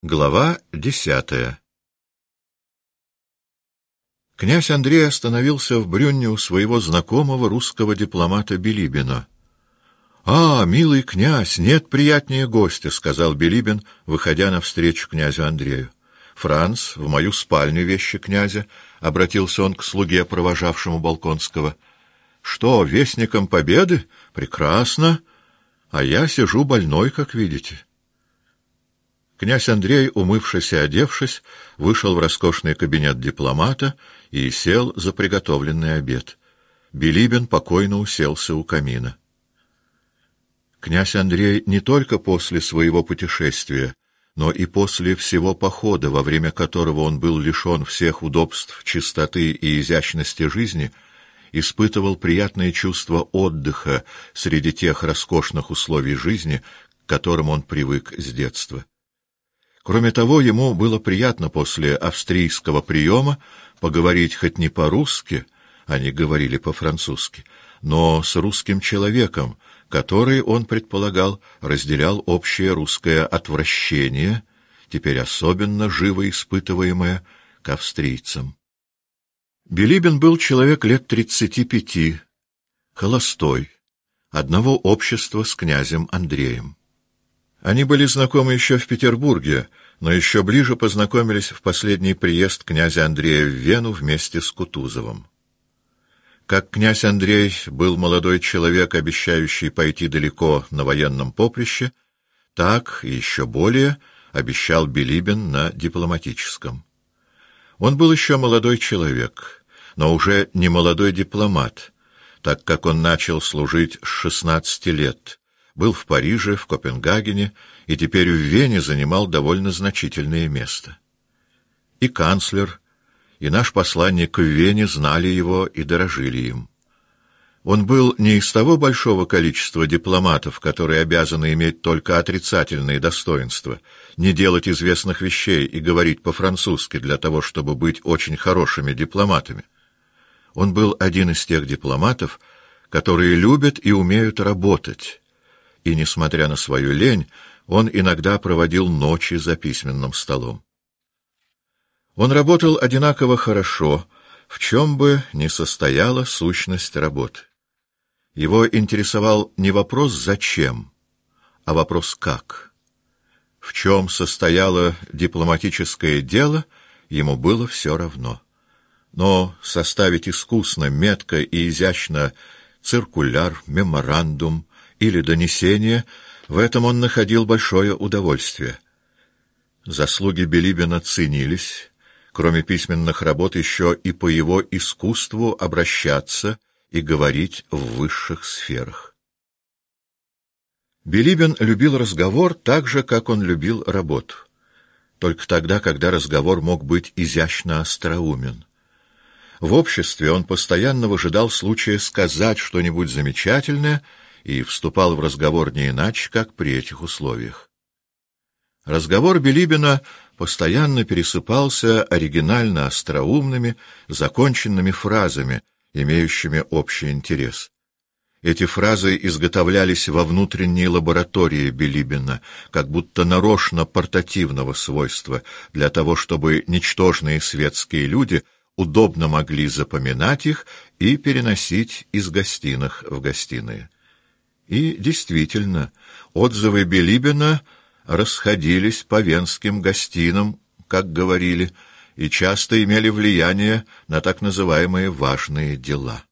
Глава 10. Князь Андрей остановился в Брюнне у своего знакомого русского дипломата Билибина. — А, милый князь, нет приятнее гостя, — сказал Билибин, выходя навстречу князю Андрею. — Франц, в мою спальню вещи князя, — обратился он к слуге, провожавшему Болконского. — Что, вестником победы? Прекрасно. А я сижу больной, как видите. Князь Андрей, умывшись и одевшись, вышел в роскошный кабинет дипломата и сел за приготовленный обед. Билибин покойно уселся у камина. Князь Андрей не только после своего путешествия, но и после всего похода, во время которого он был лишен всех удобств, чистоты и изящности жизни, испытывал приятное чувство отдыха среди тех роскошных условий жизни, к которым он привык с детства. Кроме того, ему было приятно после австрийского приема поговорить хоть не по-русски, они говорили по-французски, но с русским человеком, который, он предполагал, разделял общее русское отвращение, теперь особенно живо испытываемое, к австрийцам. Билибин был человек лет 35, холостой, одного общества с князем Андреем. Они были знакомы еще в Петербурге, но еще ближе познакомились в последний приезд князя Андрея в Вену вместе с Кутузовым. Как князь Андрей был молодой человек, обещающий пойти далеко на военном поприще, так и еще более обещал Билибин на дипломатическом. Он был еще молодой человек, но уже не молодой дипломат, так как он начал служить с 16 лет, был в Париже, в Копенгагене и теперь в Вене занимал довольно значительное место. И канцлер, и наш посланник в Вене знали его и дорожили им. Он был не из того большого количества дипломатов, которые обязаны иметь только отрицательные достоинства, не делать известных вещей и говорить по-французски для того, чтобы быть очень хорошими дипломатами. Он был один из тех дипломатов, которые любят и умеют работать, и, несмотря на свою лень, он иногда проводил ночи за письменным столом. Он работал одинаково хорошо, в чем бы ни состояла сущность работы. Его интересовал не вопрос «зачем», а вопрос «как». В чем состояло дипломатическое дело, ему было все равно. Но составить искусно, метко и изящно циркуляр, меморандум или донесение, в этом он находил большое удовольствие. Заслуги Билибина ценились, кроме письменных работ, еще и по его искусству обращаться и говорить в высших сферах. Билибин любил разговор так же, как он любил работу, только тогда, когда разговор мог быть изящно остроумен. В обществе он постоянно выжидал случая сказать что-нибудь замечательное и вступал в разговор не иначе, как при этих условиях. Разговор Билибина постоянно пересыпался оригинально остроумными, законченными фразами, имеющими общий интерес. Эти фразы изготовлялись во внутренней лаборатории Билибина, как будто нарочно портативного свойства, для того, чтобы ничтожные светские люди удобно могли запоминать их и переносить из гостиных в гостиные. И действительно, отзывы Билибина расходились по венским гостинам, как говорили, и часто имели влияние на так называемые важные дела.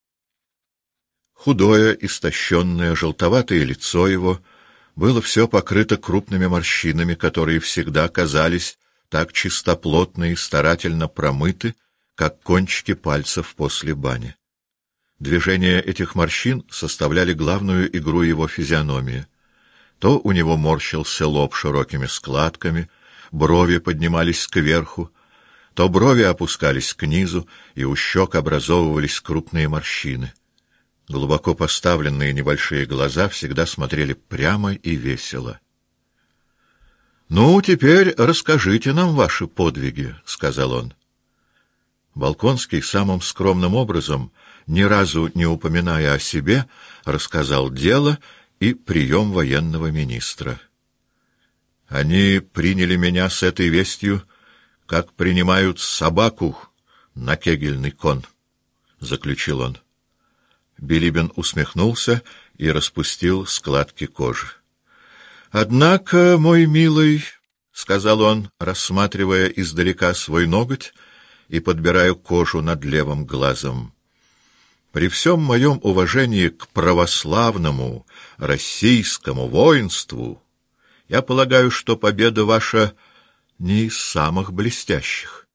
Худое, истощенное, желтоватое лицо его было все покрыто крупными морщинами, которые всегда казались так чистоплотно и старательно промыты, как кончики пальцев после бани. Движения этих морщин составляли главную игру его физиономии. То у него морщился лоб широкими складками, брови поднимались кверху, то брови опускались к низу, и у щек образовывались крупные морщины. Глубоко поставленные небольшие глаза всегда смотрели прямо и весело. — Ну, теперь расскажите нам ваши подвиги, — сказал он. Болконский самым скромным образом, ни разу не упоминая о себе, рассказал дело и прием военного министра. Они приняли меня с этой вестью, как принимают собаку на кегельный кон, — заключил он. Билибин усмехнулся и распустил складки кожи. — Однако, мой милый, — сказал он, рассматривая издалека свой ноготь и подбирая кожу над левым глазом, — при всем моем уважении к православному российскому воинству я полагаю, что победа ваша не из самых блестящих.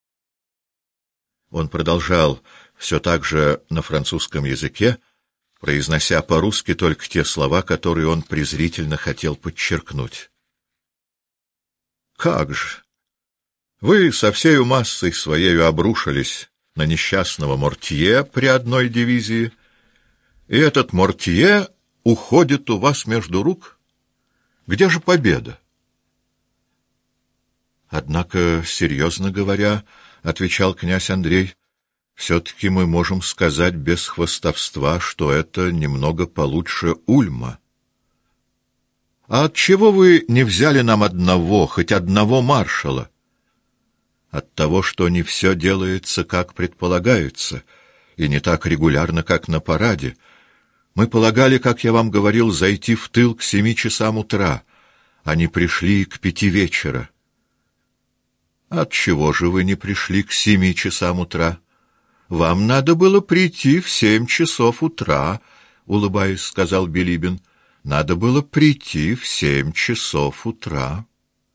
Он продолжал все так же на французском языке, произнося по-русски только те слова, которые он презрительно хотел подчеркнуть. «Как же! Вы со всею массой своею обрушились на несчастного Мортье при одной дивизии, и этот Мортье уходит у вас между рук? Где же победа?» «Однако, серьезно говоря, — отвечал князь Андрей, — все-таки мы можем сказать без хвастовства, что это немного получше Ульма. А отчего вы не взяли нам одного, хоть одного маршала? От того, что не все делается, как предполагается, и не так регулярно, как на параде. Мы полагали, как я вам говорил, зайти в тыл к 7 часам утра, а не пришли к 5 вечера. Отчего же вы не пришли к 7 часам утра? Вам надо было прийти в 7 часов утра, — улыбаясь, сказал Билибин. Надо было прийти в 7 часов утра.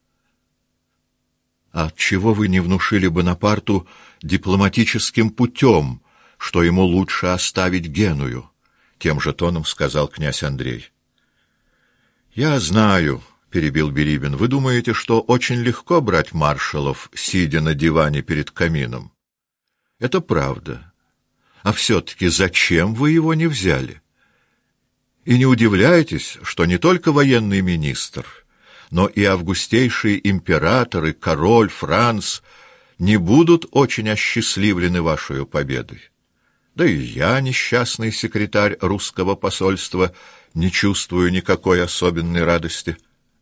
Отчего вы не внушили Бонапарту дипломатическим путем, что ему лучше оставить Геную? Тем же тоном сказал князь Андрей. Я знаю, — перебил Билибин, — вы думаете, что очень легко брать маршалов, сидя на диване перед камином. Это правда. А все-таки зачем вы его не взяли? И не удивляйтесь, что не только военный министр, но и августейший император и король Франц не будут очень осчастливлены вашей победой. Да и я, несчастный секретарь русского посольства, не чувствую никакой особенной радости.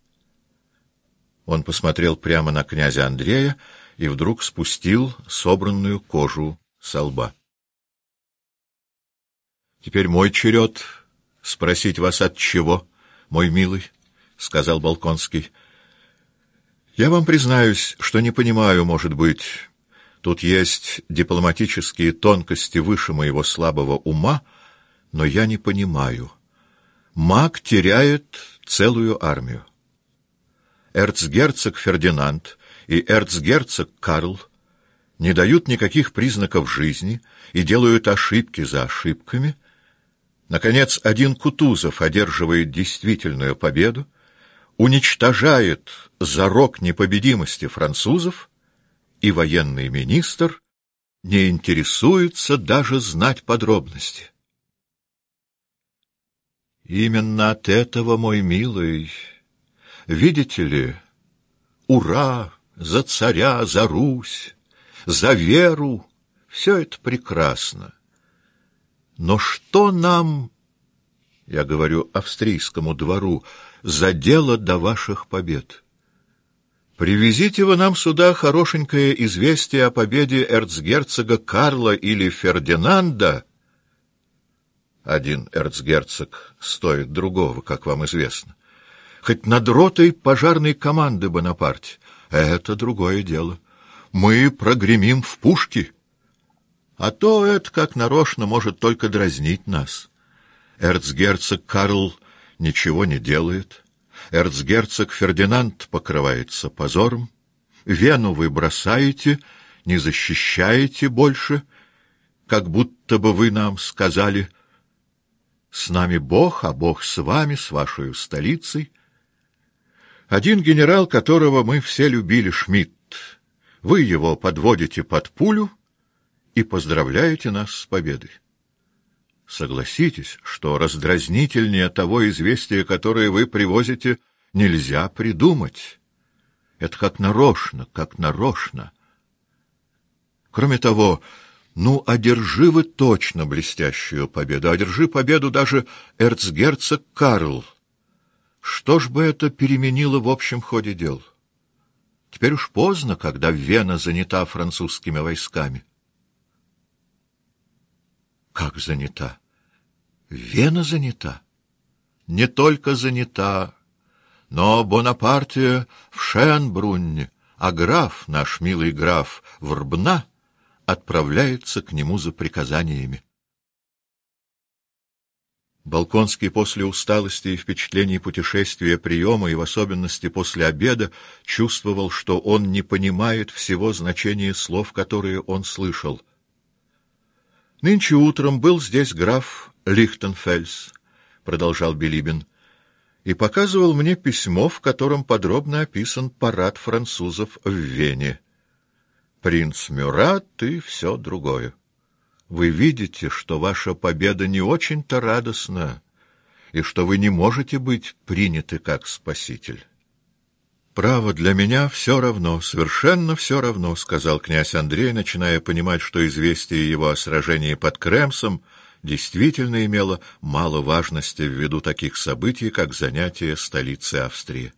Он посмотрел прямо на князя Андрея и вдруг спустил собранную кожу со лба. — Теперь мой черед спросить вас от чего, мой милый, — сказал Болконский. — Я вам признаюсь, что не понимаю, может быть, тут есть дипломатические тонкости выше моего слабого ума, но я не понимаю. Маг теряет целую армию. Эрцгерцог Фердинанд и эрцгерцог Карл не дают никаких признаков жизни и делают ошибки за ошибками. Наконец, один Кутузов одерживает действительную победу, уничтожает зарок непобедимости французов, и военный министр не интересуется даже знать подробности. Именно от этого, мой милый, видите ли, ура за царя, за Русь, за веру, все это прекрасно. Но что нам, я говорю австрийскому двору, за дело до ваших побед? Привезите вы нам сюда хорошенькое известие о победе эрцгерцога Карла или Фердинанда. Один эрцгерцог стоит другого, как вам известно. Хоть над ротой пожарной команды Бонапарте. Это другое дело. Мы прогремим в пушки. А то это, как нарочно, может только дразнить нас. Эрцгерцог Карл ничего не делает. Эрцгерцог Фердинанд покрывается позором. Вену вы бросаете, не защищаете больше, как будто бы вы нам сказали: «С нами Бог, а Бог с вами, с вашей столицей». Один генерал, которого мы все любили, Шмидт, вы его подводите под пулю и поздравляете нас с победой. Согласитесь, что раздразнительнее того известия, которое вы привозите, нельзя придумать. Это как нарочно, как нарочно. Кроме того, одержи вы точно блестящую победу, одержи победу даже эрцгерцог Карл. Что ж бы это переменило в общем ходе дел? Теперь уж поздно, когда Вена занята французскими войсками. Как занята? Вена занята? Не только занята, но Бонапартия в Шенбрунне, а граф, наш милый граф, Врбна, отправляется к нему за приказаниями. Болконский после усталости и впечатлений путешествия, приема и в особенности после обеда чувствовал, что он не понимает всего значения слов, которые он слышал. «Нынче утром был здесь граф Лихтенфельс», — продолжал Билибин, — «и показывал мне письмо, в котором подробно описан парад французов в Вене. Принц Мюрат и все другое. Вы видите, что ваша победа не очень-то радостна, и что вы не можете быть приняты как спаситель». «Право, для меня все равно, совершенно все равно», — сказал князь Андрей, начиная понимать, что известие его о сражении под Кремсом действительно имело мало важности ввиду таких событий, как занятие столицы Австрии.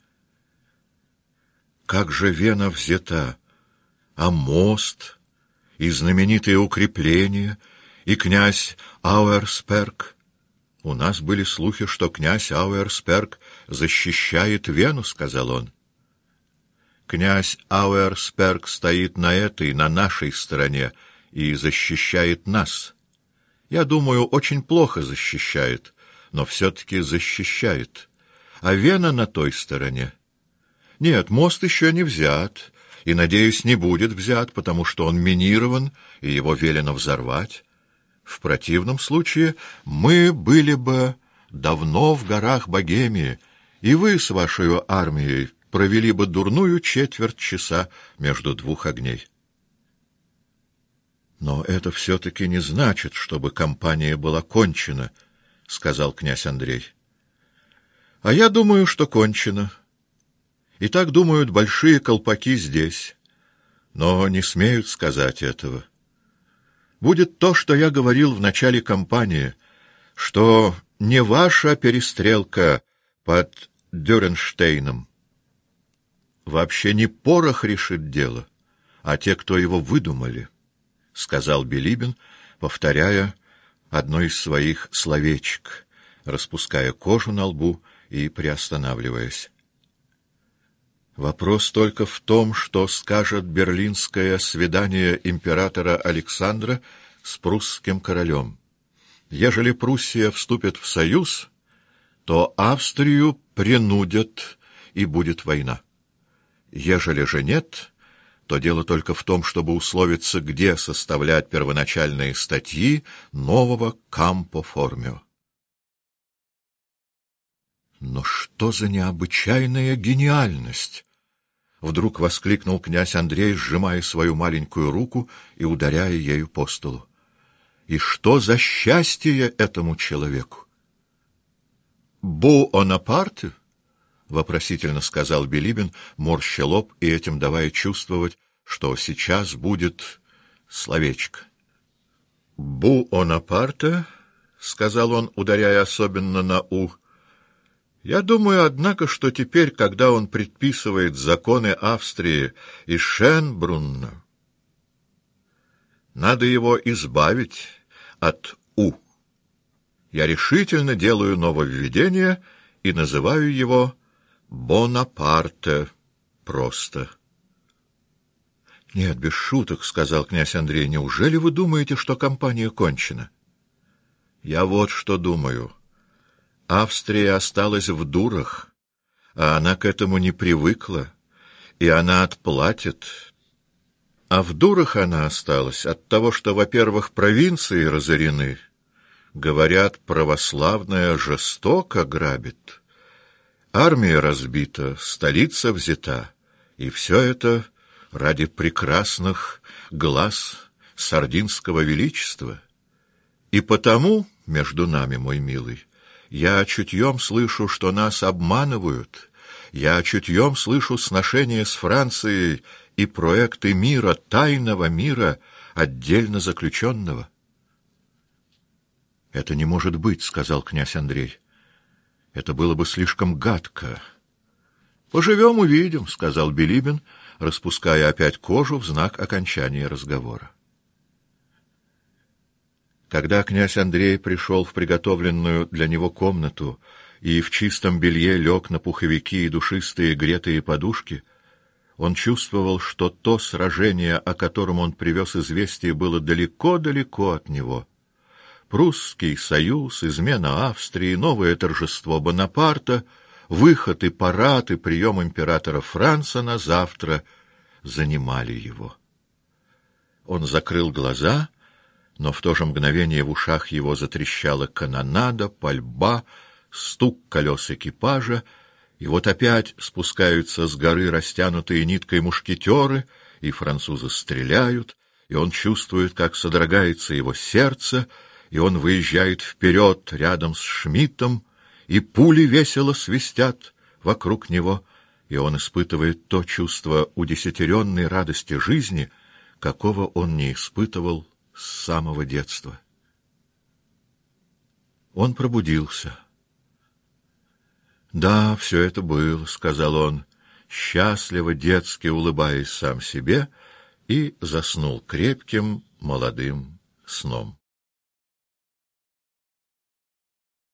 «Как же Вена взята, а мост, и знаменитые укрепления, и князь Ауэрсперк. У нас были слухи, что князь Ауэрсперк защищает Вену», — сказал он. «Князь Ауэрсперк стоит на этой, на нашей стороне и защищает нас. Я думаю, очень плохо защищает, но все-таки защищает. А Вена на той стороне. Нет, мост еще не взят, и, надеюсь, не будет взят, потому что он минирован, и его велено взорвать. В противном случае мы были бы давно в горах Богемии, и вы с вашей армией провели бы дурную четверть часа между двух огней». «Но это все-таки не значит, чтобы кампания была кончена», — сказал князь Андрей. «А я думаю, что кончена. И так думают большие колпаки здесь, но не смеют сказать этого. Будет то, что я говорил в начале кампании, что не ваша перестрелка под Дюренштейном. Вообще не порох решит дело, а те, кто его выдумали», — сказал Билибин, повторяя одно из своих словечек, распуская кожу на лбу и приостанавливаясь. «Вопрос только в том, что скажет берлинское свидание императора Александра с прусским королем. Ежели Пруссия вступит в союз, то Австрию принудят, и будет война. Ежели же нет, то дело только в том, чтобы условиться, где составлять первоначальные статьи нового Кампо Формио». «Но что за необычайная гениальность!» — вдруг воскликнул князь Андрей, сжимая свою маленькую руку и ударяя ею по столу. «И что за счастье этому человеку?» «Бонапарте?» — вопросительно сказал Билибин, морща лоб и этим давая чувствовать, что сейчас будет словечко. «Бонапарте?» — сказал он, ударяя особенно на «у». «Я думаю, однако, что теперь, когда он предписывает законы Австрии и Шенбрунна, надо его избавить от «у». Я решительно делаю нововведение и называю его Бонапарте просто». «Нет, без шуток», — сказал князь Андрей, — «неужели вы думаете, что кампания кончена?» «Я вот что думаю. Австрия осталась в дурах, а она к этому не привыкла, и она отплатит. А в дурах она осталась от того, что, во-первых, провинции разорены, говорят, православная жестоко грабит, армия разбита, столица взята, и все это ради прекрасных глаз сардинского величества. И потому, между нами, мой милый, я чутьем слышу, что нас обманывают, я чутьем слышу сношения с Францией и проекты мира, тайного мира, отдельно заключенного». «Это не может быть», — сказал князь Андрей. Это было бы слишком гадко. «Поживем — увидим», — сказал Билибин, распуская опять кожу в знак окончания разговора. Когда князь Андрей пришел в приготовленную для него комнату и в чистом белье лег на пуховики и душистые гретые подушки, он чувствовал, что то сражение, о котором он привез известие, было далеко-далеко от него. Прусский союз, измена Австрии, новое торжество Бонапарта, выход и парад и прием императора Франца на завтра занимали его. Он закрыл глаза, но в то же мгновение в ушах его затрещала канонада, пальба, стук колес экипажа, и вот опять спускаются с горы растянутые ниткой мушкетеры, и французы стреляют, и он чувствует, как содрогается его сердце, и он выезжает вперед рядом с Шмидтом, и пули весело свистят вокруг него, и он испытывает то чувство удесятеренной радости жизни, какого он не испытывал с самого детства. Он пробудился. «Да, все это было», — сказал он, счастливо, детски улыбаясь сам себе, и заснул крепким молодым сном.